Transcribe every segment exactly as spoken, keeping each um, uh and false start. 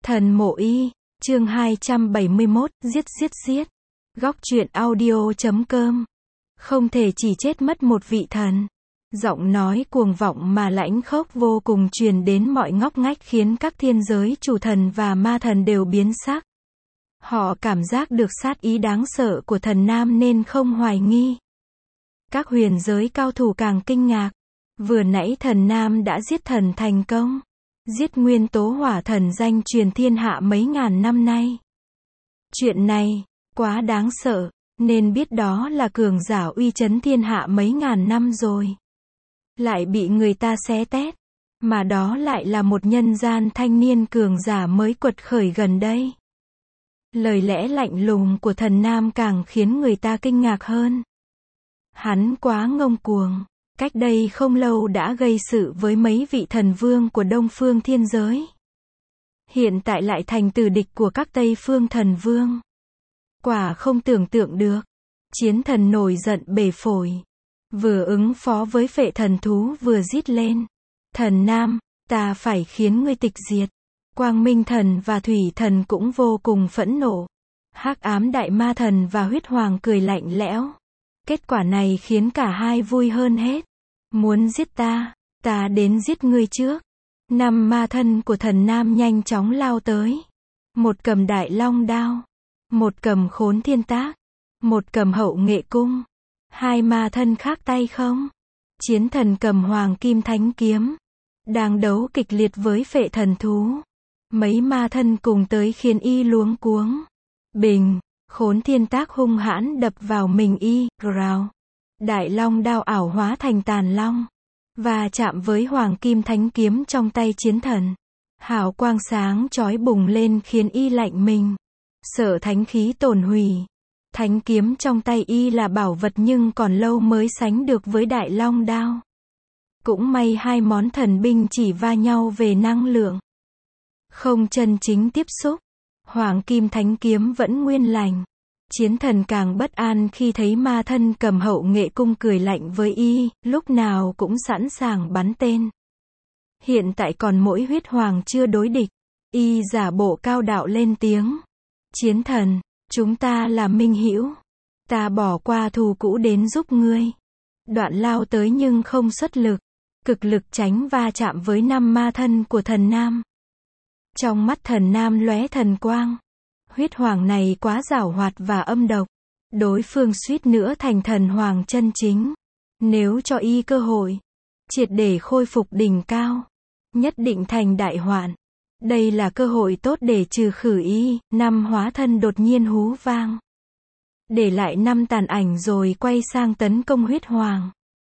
Thần Mộ Y, chương hai trăm bảy mươi mốt, giết giết giết. Góc truyện audio chấm com. Không thể chỉ chết mất một vị thần. Giọng nói cuồng vọng mà lãnh khốc vô cùng truyền đến mọi ngóc ngách khiến các thiên giới chủ thần và ma thần đều biến sắc. Họ cảm giác được sát ý đáng sợ của thần nam nên không hoài nghi. Các huyền giới cao thủ càng kinh ngạc. Vừa nãy thần nam đã giết thần thành công. Giết nguyên tố hỏa thần danh truyền thiên hạ mấy ngàn năm nay. Chuyện này, quá đáng sợ, nên biết đó là cường giả uy chấn thiên hạ mấy ngàn năm rồi. Lại bị người ta xé tét, mà đó lại là một nhân gian thanh niên cường giả mới quật khởi gần đây. Lời lẽ lạnh lùng của thần nam càng khiến người ta kinh ngạc hơn. Hắn quá ngông cuồng. Cách đây không lâu đã gây sự với mấy vị thần vương của Đông Phương thiên giới. Hiện tại lại thành tử địch của các Tây Phương thần vương. Quả không tưởng tượng được. Chiến thần nổi giận bể phổi. Vừa ứng phó với phệ thần thú vừa rít lên. Thần nam, ta phải khiến ngươi tịch diệt. Quang Minh thần và Thủy thần cũng vô cùng phẫn nộ. Hắc ám đại ma thần và huyết hoàng cười lạnh lẽo. Kết quả này khiến cả hai vui hơn hết. Muốn giết ta, ta đến giết ngươi trước. Năm ma thân của thần nam nhanh chóng lao tới. Một cầm đại long đao. Một cầm khốn thiên tác. Một cầm hậu nghệ cung. Hai ma thân khác tay không. Chiến thần cầm hoàng kim thánh kiếm. Đang đấu kịch liệt với phệ thần thú. Mấy ma thân cùng tới khiến y luống cuống. Bình, khốn thiên tác hung hãn đập vào mình y, rào. Đại long đao ảo hóa thành tàn long. Và chạm với hoàng kim thánh kiếm trong tay chiến thần. Hào quang sáng chói bùng lên khiến y lạnh mình. Sợ thánh khí tổn hủy. Thánh kiếm trong tay y là bảo vật nhưng còn lâu mới sánh được với đại long đao. Cũng may hai món thần binh chỉ va nhau về năng lượng. Không chân chính tiếp xúc. Hoàng kim thánh kiếm vẫn nguyên lành. Chiến thần càng bất an khi thấy ma thân cầm hậu nghệ cung cười lạnh với y, lúc nào cũng sẵn sàng bắn tên. Hiện tại còn mỗi huyết hoàng chưa đối địch. Y giả bộ cao đạo lên tiếng. Chiến thần, chúng ta là minh hữu. Ta bỏ qua thù cũ đến giúp ngươi. Đoạn lao tới nhưng không xuất lực. Cực lực tránh va chạm với năm ma thân của thần nam. Trong mắt thần nam lóe thần quang. Huyết hoàng này quá giảo hoạt và âm độc. Đối phương suýt nữa thành thần hoàng chân chính. Nếu cho y cơ hội, triệt để khôi phục đỉnh cao, nhất định thành đại hoạn. Đây là cơ hội tốt để trừ khử y. Năm hóa thân đột nhiên hú vang. Để lại năm tàn ảnh rồi quay sang tấn công huyết hoàng.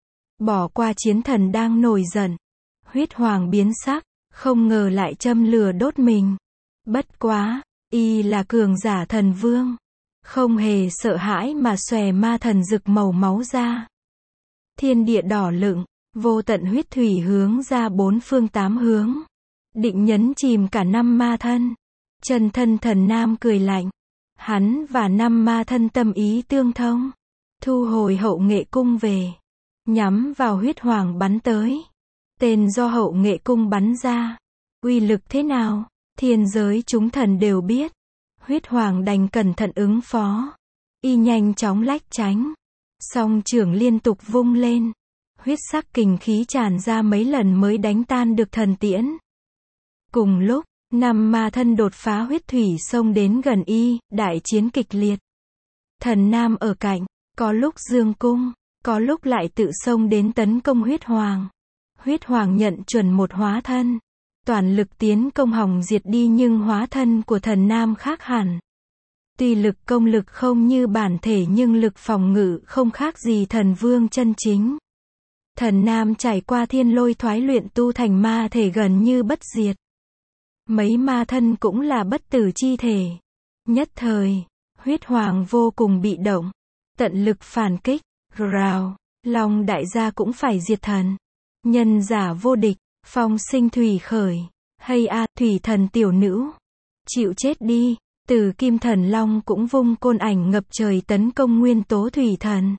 Bỏ qua chiến thần đang nổi giận. Huyết hoàng biến sắc, không ngờ lại châm lửa đốt mình. Bất quá, y là cường giả thần vương. Không hề sợ hãi mà xòe ma thần rực màu máu ra. Thiên địa đỏ lựng, vô tận huyết thủy hướng ra bốn phương tám hướng. Định nhấn chìm cả năm ma thân. Chân thân thần nam cười lạnh. Hắn và năm ma thân tâm ý tương thông. Thu hồi hậu nghệ cung về. Nhắm vào huyết hoàng bắn tới. Tên do hậu nghệ cung bắn ra. Uy lực thế nào? Thiên giới chúng thần đều biết. Huyết hoàng đành cẩn thận ứng phó. Y nhanh chóng lách tránh. Song trưởng liên tục vung lên. Huyết sắc kình khí tràn ra mấy lần mới đánh tan được thần tiễn. Cùng lúc, năm ma thân đột phá huyết thủy xông đến gần y, đại chiến kịch liệt. Thần nam ở cạnh, có lúc dương cung, có lúc lại tự xông đến tấn công huyết hoàng. Huyết hoàng nhận chuẩn một hóa thân. Toàn lực tiến công hòng diệt đi nhưng hóa thân của thần nam khác hẳn. Tuy lực công lực không như bản thể nhưng lực phòng ngự không khác gì thần vương chân chính. Thần nam trải qua thiên lôi thoái luyện tu thành ma thể gần như bất diệt. Mấy ma thân cũng là bất tử chi thể. Nhất thời, huyết hoàng vô cùng bị động. Tận lực phản kích, rào, long đại gia cũng phải diệt thần. Nhân giả vô địch. Phong sinh thủy khởi. Hay a, thủy thần tiểu nữ. Chịu chết đi. Từ kim thần long cũng vung côn ảnh ngập trời tấn công nguyên tố thủy thần.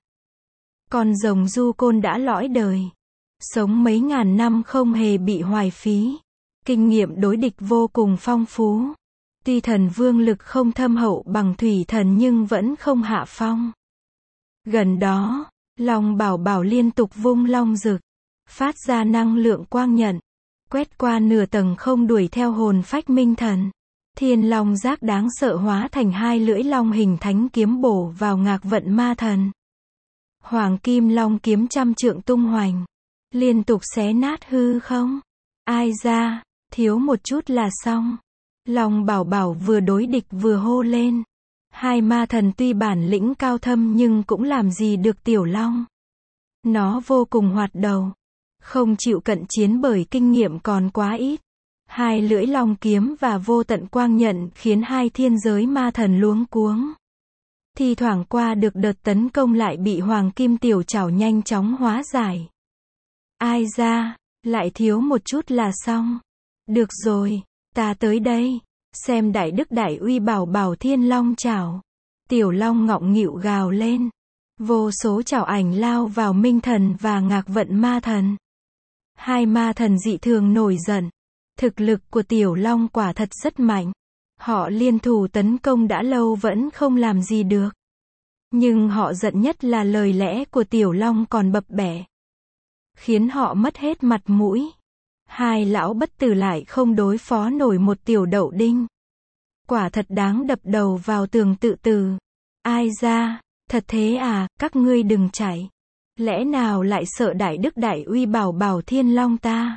Con rồng du côn đã lõi đời. Sống mấy ngàn năm không hề bị hoài phí. Kinh nghiệm đối địch vô cùng phong phú. Tuy thần vương lực không thâm hậu bằng thủy thần nhưng vẫn không hạ phong. Gần đó, Long Bảo Bảo liên tục vung long rực, phát ra năng lượng quang nhận, quét qua nửa tầng không đuổi theo hồn phách minh thần. Thiên long giác đáng sợ hóa thành hai lưỡi long hình thánh kiếm bổ vào Ngạc Vận Ma Thần. Hoàng kim long kiếm trăm trượng tung hoành, liên tục xé nát hư không. Ai ra, thiếu một chút là xong. Long Bảo Bảo vừa đối địch vừa hô lên. Hai ma thần tuy bản lĩnh cao thâm nhưng cũng làm gì được tiểu long. Nó vô cùng hoạt đầu, không chịu cận chiến bởi kinh nghiệm còn quá ít. Hai lưỡi long kiếm và vô tận quang nhận khiến hai thiên giới ma thần luống cuống. Thì thoảng qua được đợt tấn công lại bị hoàng kim tiểu trảo nhanh chóng hóa giải. Ai ra, lại thiếu một chút là xong. Được rồi, ta tới đây, xem đại đức đại uy Bảo Bảo thiên long trảo. Tiểu long ngọng nghịu gào lên. Vô số trảo ảnh lao vào minh thần và Ngạc Vận Ma Thần. Hai ma thần dị thường nổi giận. Thực lực của tiểu long quả thật rất mạnh. Họ liên thủ tấn công đã lâu vẫn không làm gì được. Nhưng họ giận nhất là lời lẽ của tiểu long còn bập bẹ, khiến họ mất hết mặt mũi. Hai lão bất tử lại không đối phó nổi một tiểu đậu đinh. Quả thật đáng đập đầu vào tường tự tử. Ai ra, thật thế à, các ngươi đừng chạy. Lẽ nào lại sợ đại đức đại uy Bảo Bảo thiên long ta?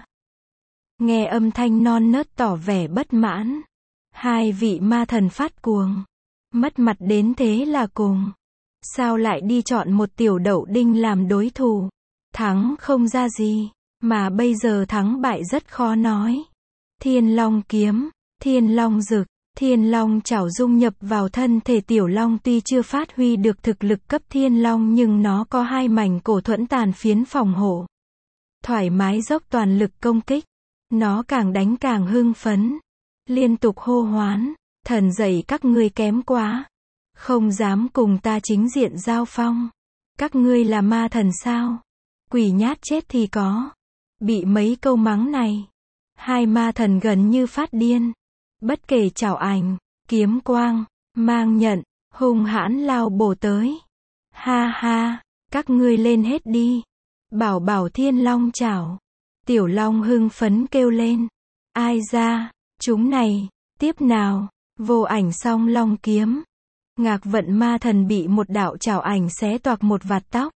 Nghe âm thanh non nớt tỏ vẻ bất mãn. Hai vị ma thần phát cuồng. Mất mặt đến thế là cùng. Sao lại đi chọn một tiểu đậu đinh làm đối thủ? Thắng không ra gì, mà bây giờ thắng bại rất khó nói. Thiên long kiếm, thiên long rực, thiên long chảo dung nhập vào thân thể tiểu long tuy chưa phát huy được thực lực cấp thiên long nhưng nó có hai mảnh cổ thuẫn tàn phiến phòng hộ. Thoải mái dốc toàn lực công kích. Nó càng đánh càng hưng phấn. Liên tục hô hoán. Thần dạy các ngươi kém quá. Không dám cùng ta chính diện giao phong. Các ngươi là ma thần sao? Quỷ nhát chết thì có. Bị mấy câu mắng này, hai ma thần gần như phát điên. Bất kể trảo ảnh, kiếm quang, mang nhận, hung hãn lao bổ tới. Ha ha, các ngươi lên hết đi. Bảo Bảo thiên long chảo. Tiểu long hưng phấn kêu lên. Ai ra, chúng này, tiếp nào, vô ảnh song long kiếm. Ngạc Vận Ma Thần bị một đạo trảo ảnh xé toạc một vạt tóc.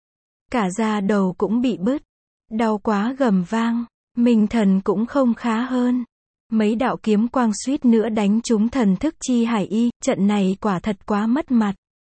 Cả da đầu cũng bị bứt. Đau quá gầm vang. Minh thần cũng không khá hơn. Mấy đạo kiếm quang suýt nữa đánh trúng thần thức chi hải y. Trận này quả thật quá mất mặt.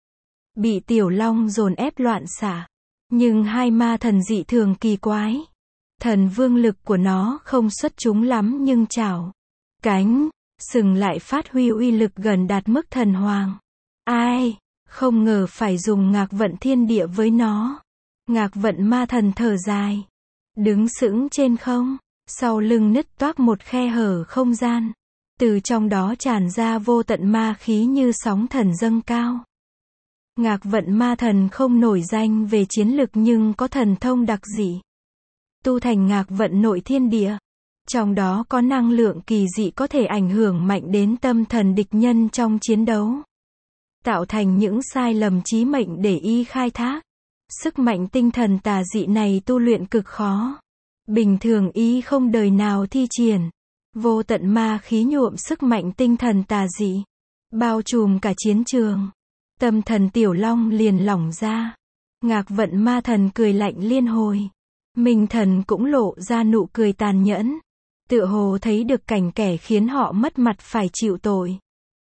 Bị tiểu long dồn ép loạn xạ. Nhưng hai ma thần dị thường kỳ quái. Thần vương lực của nó không xuất chúng lắm nhưng chảo, cánh, sừng lại phát huy uy lực gần đạt mức thần hoàng. Ai, không ngờ phải dùng Ngạc Vận thiên địa với nó. Ngạc Vận Ma Thần thở dài, đứng sững trên không, sau lưng nứt toác một khe hở không gian. Từ trong đó tràn ra vô tận ma khí như sóng thần dâng cao. Ngạc Vận Ma Thần không nổi danh về chiến lực nhưng có thần thông đặc dị. Tu thành Ngạc Vận nội thiên địa. Trong đó có năng lượng kỳ dị có thể ảnh hưởng mạnh đến tâm thần địch nhân trong chiến đấu. Tạo thành những sai lầm chí mệnh để y khai thác. Sức mạnh tinh thần tà dị này tu luyện cực khó. Bình thường y không đời nào thi triển. Vô tận ma khí nhuộm sức mạnh tinh thần tà dị, bao trùm cả chiến trường. Tâm thần tiểu long liền lỏng ra. Ngạc Vận Ma Thần cười lạnh liên hồi. Minh thần cũng lộ ra nụ cười tàn nhẫn. Tựa hồ thấy được cảnh kẻ khiến họ mất mặt phải chịu tội.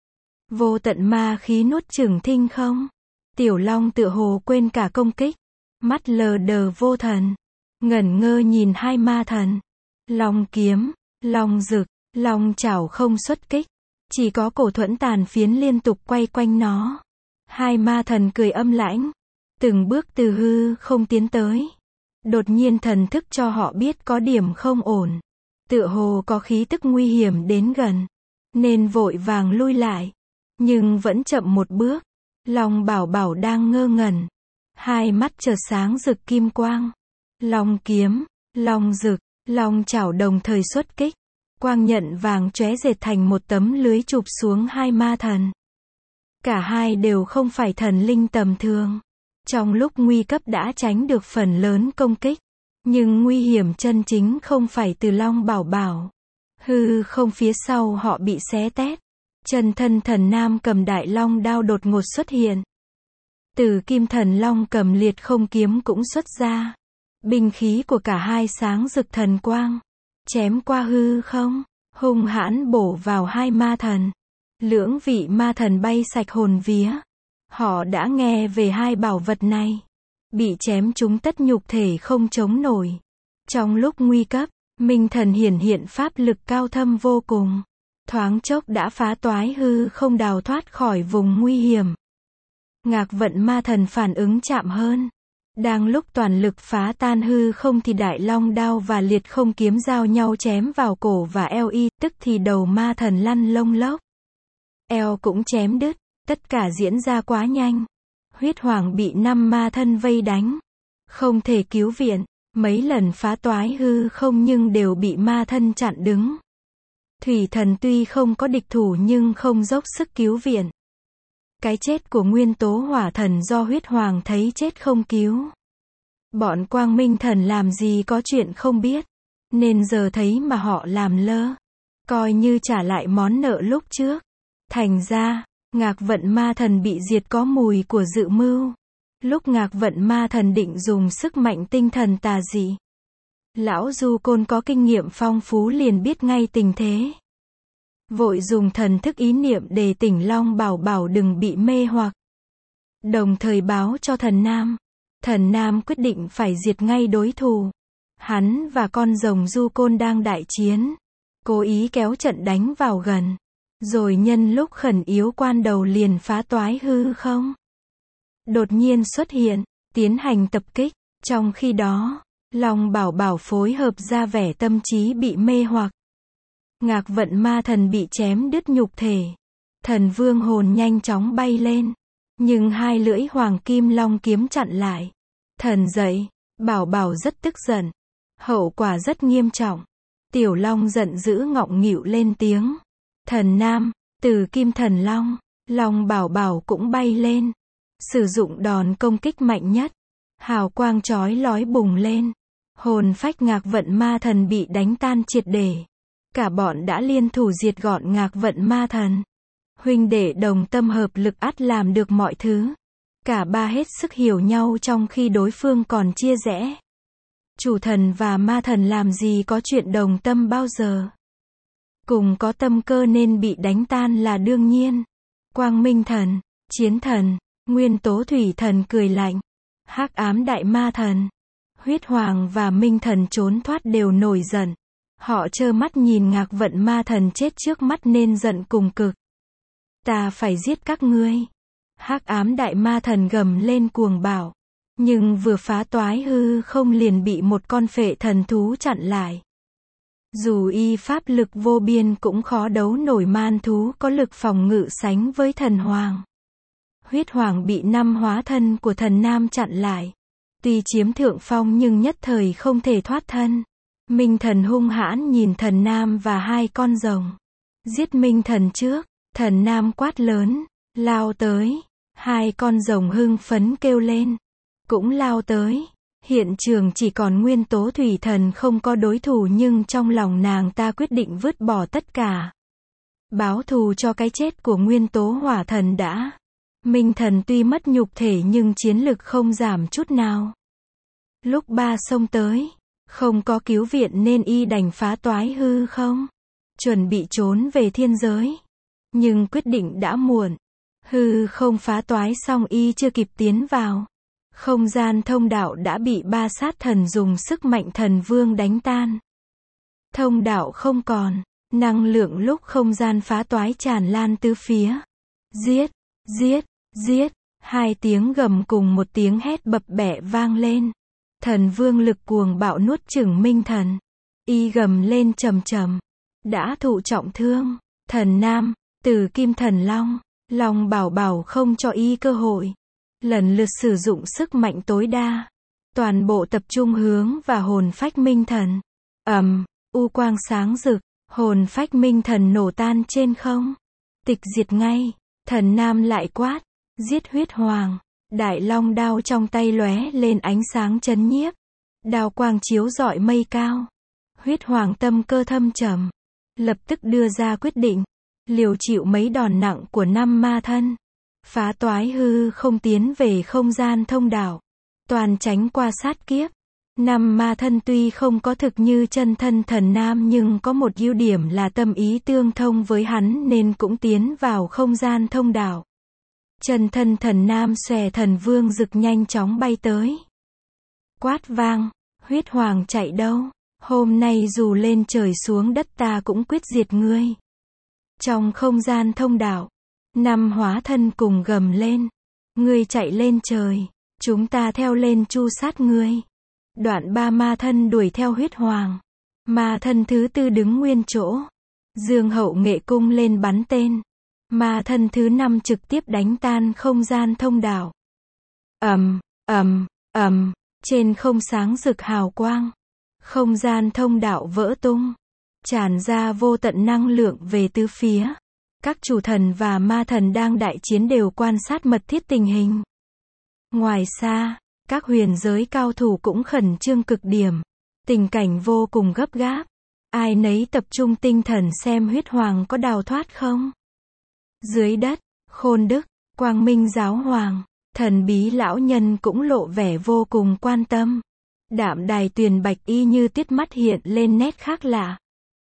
Vô tận ma khí nuốt chửng thinh không. Tiểu long tựa hồ quên cả công kích. Mắt lờ đờ vô thần. Ngẩn ngơ nhìn hai ma thần. Long kiếm, long rực, long chảo không xuất kích. Chỉ có cổ thuẫn tàn phiến liên tục quay quanh nó. Hai ma thần cười âm lãnh. Từng bước từ hư không tiến tới. Đột nhiên thần thức cho họ biết có điểm không ổn. Tựa hồ có khí tức nguy hiểm đến gần. Nên vội vàng lui lại. Nhưng vẫn chậm một bước. Long Bảo Bảo đang ngơ ngẩn. Hai mắt chợt sáng rực kim quang. Long kiếm, long rực, long chảo đồng thời xuất kích. quang nhận vàng chóe dệt thành một tấm lưới chụp xuống hai ma thần. Cả hai đều không phải thần linh tầm thường. Trong lúc nguy cấp đã tránh được phần lớn công kích. Nhưng nguy hiểm chân chính không phải từ Long Bảo Bảo. Hư không phía sau họ bị xé tét. Chân thân thần nam cầm đại long đao đột ngột xuất hiện. Từ kim thần long cầm liệt không kiếm cũng xuất ra. Binh khí của cả hai sáng rực thần quang. Chém qua hư không, hung hãn bổ vào hai ma thần. Lưỡng vị ma thần bay sạch hồn vía. Họ đã nghe về hai bảo vật này. Bị chém chúng tất nhục thể không chống nổi. Trong lúc nguy cấp, minh thần hiển hiện pháp lực cao thâm vô cùng. Thoáng chốc đã phá toái hư không đào thoát khỏi vùng nguy hiểm. Ngạc vận ma thần phản ứng chạm hơn. Đang lúc toàn lực phá tan hư không thì đại long đao và liệt không kiếm giao nhau chém vào cổ và eo y, tức thì đầu ma thần lăn lông lốc. Eo cũng chém đứt, tất cả diễn ra quá nhanh. Huyết hoàng bị năm ma thân vây đánh. Không thể cứu viện, mấy lần phá toái hư không nhưng đều bị ma thân chặn đứng. Thủy thần tuy không có địch thủ nhưng không dốc sức cứu viện. Cái chết của nguyên tố hỏa thần do huyết hoàng thấy chết không cứu. Bọn quang minh thần làm gì có chuyện không biết. Nên giờ thấy mà họ làm lơ. Coi như trả lại món nợ lúc trước. Thành ra, ngạc vận ma thần bị diệt có mùi của dự mưu. Lúc ngạc vận ma thần định dùng sức mạnh tinh thần tà dị. Lão Du Côn có kinh nghiệm phong phú liền biết ngay tình thế. Vội dùng thần thức ý niệm để tỉnh Long Bảo Bảo đừng bị mê hoặc. Đồng thời báo cho thần Nam. Thần Nam quyết định phải diệt ngay đối thủ. Hắn và con rồng Du Côn đang đại chiến. Cố ý kéo trận đánh vào gần. Rồi nhân lúc khẩn yếu quan đầu liền phá toái hư không. Đột nhiên xuất hiện, tiến hành tập kích. Trong khi đó, Long Bảo Bảo phối hợp ra vẻ tâm trí bị mê hoặc. Ngạc vận ma thần bị chém đứt nhục thể. Thần vương hồn nhanh chóng bay lên. Nhưng hai lưỡi hoàng kim long kiếm chặn lại. Thần dậy, Bảo Bảo rất tức giận. Hậu quả rất nghiêm trọng. Tiểu long giận dữ ngọng nghịu lên tiếng. Thần Nam, từ kim thần long, Long Bảo Bảo cũng bay lên. Sử dụng đòn công kích mạnh nhất. Hào quang chói lói bùng lên. Hồn phách ngạc vận ma thần bị đánh tan triệt để. Cả bọn đã liên thủ diệt gọn ngạc vận ma thần. Huynh đệ đồng tâm hợp lực ắt làm được mọi thứ. Cả ba hết sức hiểu nhau trong khi đối phương còn chia rẽ. Chủ thần và ma thần làm gì có chuyện đồng tâm bao giờ. Cùng có tâm cơ nên bị đánh tan là đương nhiên. Quang minh thần, chiến thần, nguyên tố thủy thần cười lạnh. Hắc ám đại ma thần, huyết hoàng và minh thần trốn thoát đều nổi giận. Họ trơ mắt nhìn ngạc vận ma thần chết trước mắt nên giận cùng cực. Ta phải giết các ngươi. Hắc ám đại ma thần gầm lên cuồng bạo. Nhưng vừa phá toái hư không liền bị một con phệ thần thú chặn lại. Dù y pháp lực vô biên cũng khó đấu nổi man thú có lực phòng ngự sánh với thần hoàng. Huyết hoàng bị năm hóa thân của thần nam chặn lại. Tuy chiếm thượng phong nhưng nhất thời không thể thoát thân. Minh thần hung hãn nhìn thần nam và hai con rồng. Giết minh thần trước, thần nam quát lớn, lao tới. Hai con rồng hưng phấn kêu lên, cũng lao tới. Hiện trường chỉ còn nguyên tố thủy thần không có đối thủ nhưng trong lòng nàng ta quyết định vứt bỏ tất cả. Báo thù cho cái chết của nguyên tố hỏa thần đã. Minh thần tuy mất nhục thể nhưng chiến lực không giảm chút nào. Lúc ba xông tới, không có cứu viện nên y đành phá toái hư không. Chuẩn bị trốn về thiên giới. Nhưng quyết định đã muộn. Hư không phá toái xong y chưa kịp tiến vào. Không gian thông đạo đã bị ba sát thần dùng sức mạnh thần vương đánh tan. Thông đạo không còn. Năng lượng lúc không gian phá toái tràn lan tứ phía. Giết, giết, giết. Hai tiếng gầm cùng một tiếng hét bập bẹ vang lên. Thần vương lực cuồng bạo nuốt chửng minh thần. Y gầm lên trầm trầm. Đã thụ trọng thương. Thần nam, từ kim thần long. Long Bảo Bảo không cho y cơ hội. Lần lượt sử dụng sức mạnh tối đa. Toàn bộ tập trung hướng và hồn phách minh thần. Ầm, u quang sáng rực. Hồn phách minh thần nổ tan trên không. Tịch diệt ngay. Thần nam lại quát. Giết huyết hoàng. Đại long đao trong tay lóe lên ánh sáng chấn nhiếp. Đao quang chiếu rọi mây cao. Huyết hoàng tâm cơ thâm trầm. Lập tức đưa ra quyết định. Liều chịu mấy đòn nặng của năm ma thân. Phá toái hư không tiến về không gian thông đạo. Toàn tránh qua sát kiếp. Năm ma thân tuy không có thực như chân thân thần nam nhưng có một ưu điểm là tâm ý tương thông với hắn nên cũng tiến vào không gian thông đạo. Chân thân thần nam xòe thần vương rực nhanh chóng bay tới. Quát vang, huyết hoàng chạy đâu? Hôm nay dù lên trời xuống đất ta cũng quyết diệt ngươi. Trong không gian thông đạo, năm hóa thân cùng gầm lên. Ngươi chạy lên trời, chúng ta theo lên tru sát ngươi. Đoạn ba ma thân đuổi theo huyết hoàng. Ma thân thứ tư đứng nguyên chỗ. Dương hậu nghệ cung lên bắn tên. Ma thân thứ năm trực tiếp đánh tan không gian thông đạo. Ầm, ầm, ầm, trên không sáng rực hào quang. Không gian thông đạo vỡ tung. Tràn ra vô tận năng lượng về tứ phía. Các chủ thần và ma thần đang đại chiến đều quan sát mật thiết tình hình. Ngoài xa, các huyền giới cao thủ cũng khẩn trương cực điểm. Tình cảnh vô cùng gấp gáp. Ai nấy tập trung tinh thần xem huyết hoàng có đào thoát không. Dưới đất, Khôn Đức, Quang Minh giáo hoàng, thần bí lão nhân cũng lộ vẻ vô cùng quan tâm. Đạm đài tuyền bạch y như tiết mắt hiện lên nét khác lạ.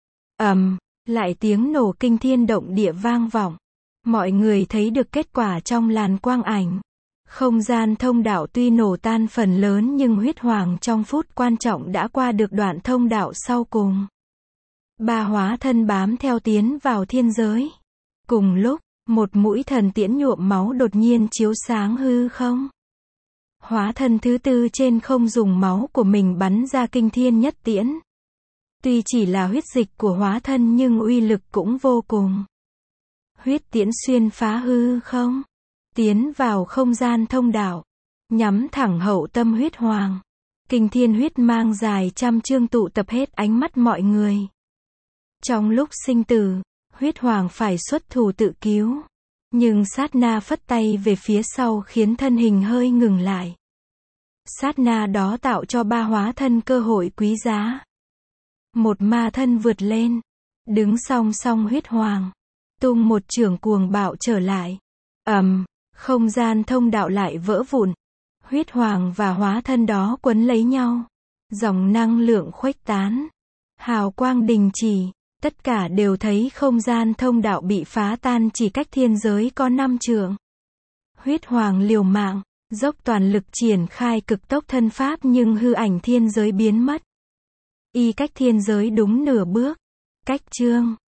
Ầm, lại tiếng nổ kinh thiên động địa vang vọng. Mọi người thấy được kết quả trong làn quang ảnh. Không gian thông đạo tuy nổ tan phần lớn nhưng huyết hoàng trong phút quan trọng đã qua được đoạn thông đạo sau cùng. Ba hóa thân bám theo tiến vào thiên giới. Cùng lúc, một mũi thần tiễn nhuộm máu đột nhiên chiếu sáng hư không. Hóa thân thứ tư trên không dùng máu của mình bắn ra kinh thiên nhất tiễn. Tuy chỉ là huyết dịch của hóa thân nhưng uy lực cũng vô cùng. Huyết tiễn xuyên phá hư không. Tiến vào không gian thông đạo. Nhắm thẳng hậu tâm huyết hoàng. Kinh thiên huyết mang dài trăm chương tụ tập hết ánh mắt mọi người. Trong lúc sinh tử, huyết hoàng phải xuất thủ tự cứu. Nhưng sát na phất tay về phía sau khiến thân hình hơi ngừng lại. Sát na đó tạo cho ba hóa thân cơ hội quý giá. Một ma thân vượt lên. Đứng song song huyết hoàng. Tung một chưởng cuồng bạo trở lại. Ầm, không gian thông đạo lại vỡ vụn. Huyết hoàng và hóa thân đó quấn lấy nhau. Dòng năng lượng khuếch tán. Hào quang đình chỉ. Tất cả đều thấy không gian thông đạo bị phá tan chỉ cách thiên giới có năm trượng. Huyết hoàng liều mạng, dốc toàn lực triển khai cực tốc thân pháp nhưng hư ảnh thiên giới biến mất. Y cách thiên giới đúng nửa bước. Cách chương